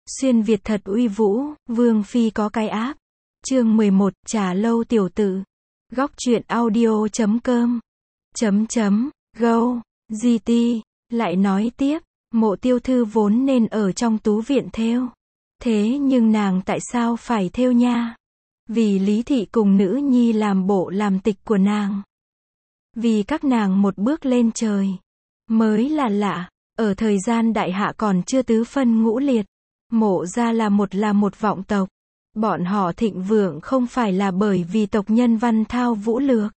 Xuyên Việt thật uy vũ, Vương Phi có cái áp. Chương 11, Trà lâu tiểu tử. Góc truyện audio.com Go, GT, lại nói tiếp, Mộ Tiêu Thư vốn nên ở trong tú viện thêu. Thế nhưng nàng tại sao phải thêu nha? Vì Lý Thị cùng nữ nhi làm bộ làm tịch của nàng. Vì các nàng một bước lên trời. Mới là lạ, ở thời gian đại hạ còn chưa tứ phân ngũ liệt. Mộ gia là một vọng tộc. Bọn họ thịnh vượng không phải là bởi vì tộc nhân văn thao vũ lược,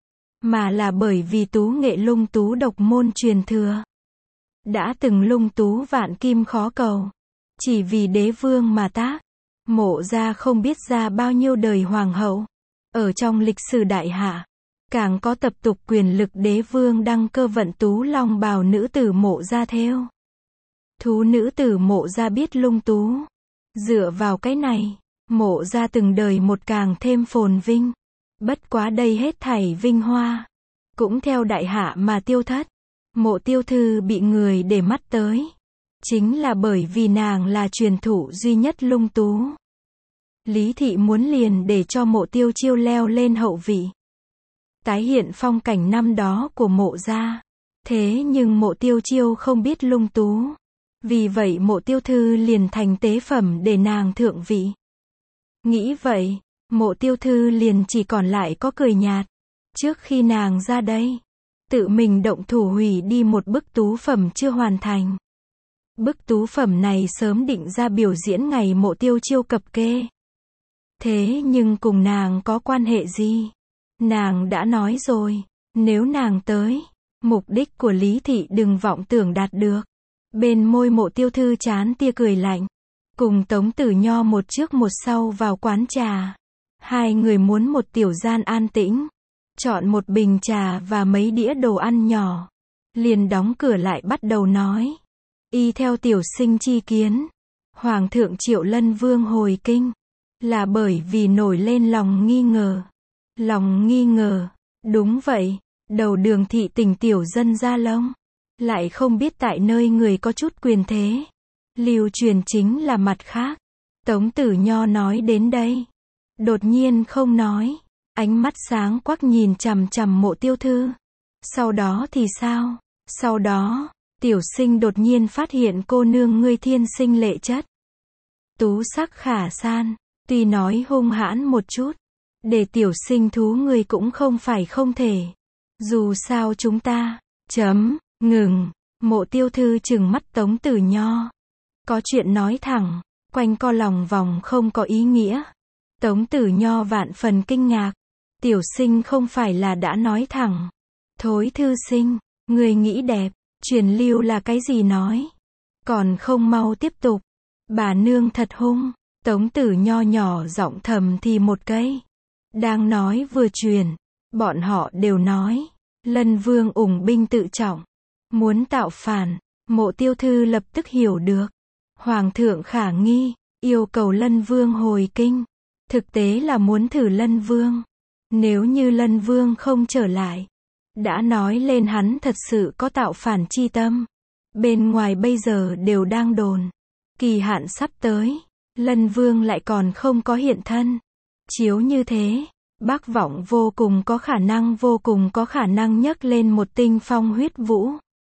mà là bởi vì tú nghệ lung tú độc môn truyền thừa. Đã từng lung tú vạn kim khó cầu. Chỉ vì đế vương mà tác. Mộ gia không biết ra bao nhiêu đời hoàng hậu. Ở trong lịch sử đại hạ, càng có tập tục quyền lực đế vương đăng cơ vận tú long bào nữ tử mộ gia thêu. Thú nữ tử mộ gia biết lung tú. Dựa vào cái này, mộ gia từng đời một càng thêm phồn vinh. Bất quá đây hết thảy vinh hoa cũng theo đại hạ mà tiêu thất. Mộ Tiêu Thư bị người để mắt tới, chính là bởi vì nàng là truyền thụ duy nhất lung tú. Lý Thị muốn liền để cho Mộ Tiêu Chiêu leo lên hậu vị, tái hiện phong cảnh năm đó của mộ gia. Thế nhưng Mộ Tiêu Chiêu không biết lung tú. Vì vậy Mộ Tiêu Thư liền thành tế phẩm để nàng thượng vị. Nghĩ vậy, Mộ Tiêu Thư liền chỉ còn lại có cười nhạt. Trước khi nàng ra đây, tự mình động thủ hủy đi một bức tú phẩm chưa hoàn thành. Bức tú phẩm này sớm định ra biểu diễn ngày Mộ Tiêu Chiêu cập kê. Thế nhưng cùng nàng có quan hệ gì? Nàng đã nói rồi, nếu nàng tới, mục đích của Lý Thị đừng vọng tưởng đạt được. Bên môi Mộ Tiêu Thư chán tia cười lạnh. Cùng Tống Tử Nho một trước một sau vào quán trà. Hai người muốn một tiểu gian an tĩnh. Chọn một bình trà và mấy đĩa đồ ăn nhỏ. Liền đóng cửa lại bắt đầu nói. Y theo tiểu sinh chi kiến, Hoàng thượng triệu Lân Vương hồi kinh, là bởi vì nổi lên lòng nghi ngờ. Lòng nghi ngờ, đúng vậy, đầu đường thị tình tiểu dân Gia Long. Lại không biết tại nơi người có chút quyền thế. Lưu truyền chính là mặt khác. Tống Tử Nho nói đến đây, đột nhiên không nói. Ánh mắt sáng quắc nhìn chằm chằm Mộ Tiêu Thư. Sau đó thì sao? Sau đó, tiểu sinh đột nhiên phát hiện cô nương ngươi thiên sinh lệ chất. Tú sắc khả san, tuy nói hung hãn một chút, để tiểu sinh thú ngươi cũng không phải không thể. Dù sao chúng ta, ngừng, Mộ Tiêu Thư trừng mắt Tống Tử Nho. Có chuyện nói thẳng, quanh co lòng vòng không có ý nghĩa. Tống Tử Nho vạn phần kinh ngạc. Tiểu sinh không phải là đã nói thẳng. Thối thư sinh, người nghĩ đẹp, truyền lưu là cái gì nói. Còn không mau tiếp tục. Bà nương thật hung. Tống Tử Nho nhỏ giọng thầm thì một cây. Đang nói vừa truyền, bọn họ đều nói. Lân Vương ủng binh tự trọng, muốn tạo phản. Mộ Tiêu Thư lập tức hiểu được. Hoàng thượng khả nghi, yêu cầu Lân Vương hồi kinh. Thực tế là muốn thử Lân Vương. Nếu như Lân Vương không trở lại, đã nói lên hắn thật sự có tạo phản chi tâm. Bên ngoài bây giờ đều đang đồn. Kỳ hạn sắp tới, Lân Vương lại còn không có hiện thân. Chiếu như thế, Bác Vọng vô cùng có khả năng nhấc lên một tinh phong huyết vũ.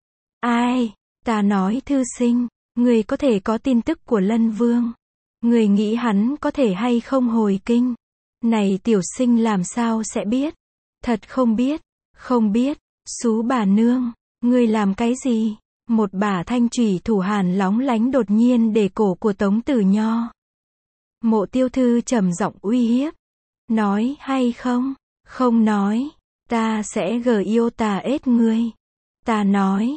Ai? Ta nói thư sinh, người có thể có tin tức của Lân Vương. Người nghĩ hắn có thể hay không hồi kinh? Này tiểu sinh làm sao sẽ biết? Thật không biết, xú bà nương, ngươi làm cái gì? Một bả thanh chủy thủ hàn lóng lánh đột nhiên để cổ của Tống Tử Nho. Mộ Tiêu Thư trầm giọng uy hiếp. Nói hay không? Không nói, ta sẽ yêu tà ết ngươi. Ta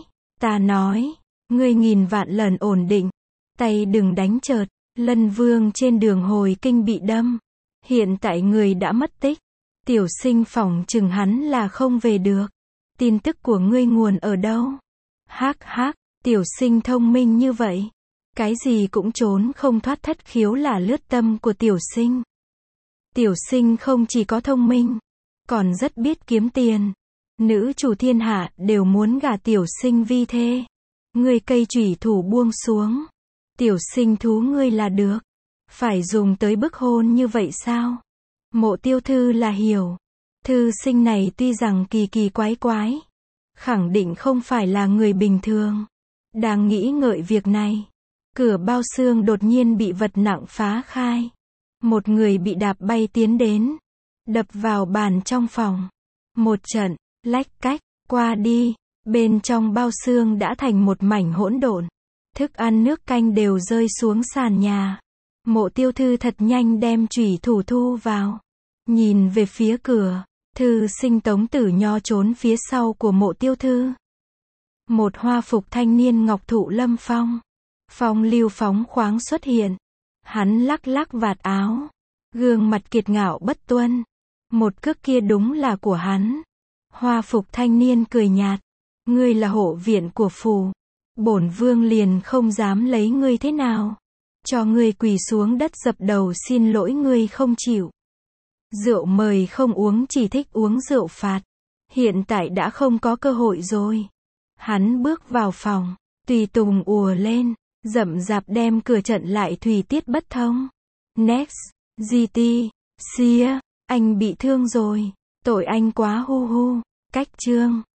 nói, ngươi nghìn vạn lần ổn định, tay đừng đánh chợt. Lân Vương trên đường hồi kinh bị đâm. Hiện tại người đã mất tích. Tiểu sinh phỏng chừng hắn là không về được. Tin tức của ngươi nguồn ở đâu? Hắc, tiểu sinh thông minh như vậy. Cái gì cũng trốn không thoát thất khiếu là lướt tâm của tiểu sinh. Tiểu sinh không chỉ có thông minh, còn rất biết kiếm tiền. Nữ chủ thiên hạ đều muốn gả tiểu sinh vi thê. Ngươi cây chủy thủ buông xuống. Tiểu sinh thú ngươi là được. Phải dùng tới bức hôn như vậy sao? Mộ Tiêu Thư là hiểu. Thư sinh này tuy rằng kỳ kỳ quái quái, khẳng định không phải là người bình thường. Đang nghĩ ngợi việc này, cửa bao xương đột nhiên bị vật nặng phá khai. Một người bị đạp bay tiến đến, đập vào bàn trong phòng. Một trận, lách cách, qua đi, bên trong bao xương đã thành một mảnh hỗn độn. Thức ăn nước canh đều rơi xuống sàn nhà. Mộ Tiêu Thư thật nhanh đem chủy thủ thu vào. Nhìn về phía cửa, thư sinh Tống Tử Nho trốn phía sau của Mộ Tiêu Thư. Một hoa phục thanh niên ngọc thụ lâm phong. Phong lưu phóng khoáng xuất hiện. Hắn lắc lắc vạt áo. Gương mặt kiệt ngạo bất tuân. Một cước kia đúng là của hắn. Hoa phục thanh niên cười nhạt. Ngươi là hộ viện của phù. Bổn vương liền không dám lấy ngươi thế nào. Cho ngươi quỳ xuống đất dập đầu xin lỗi ngươi không chịu. Rượu mời không uống, chỉ thích uống rượu phạt. Hiện tại đã không có cơ hội rồi. Hắn bước vào phòng, tùy tùng ùa lên, rậm rạp đem cửa trận lại thủy tiết bất thông. Next, GT, Sia, anh bị thương rồi, tội anh quá hu hu, cách chương.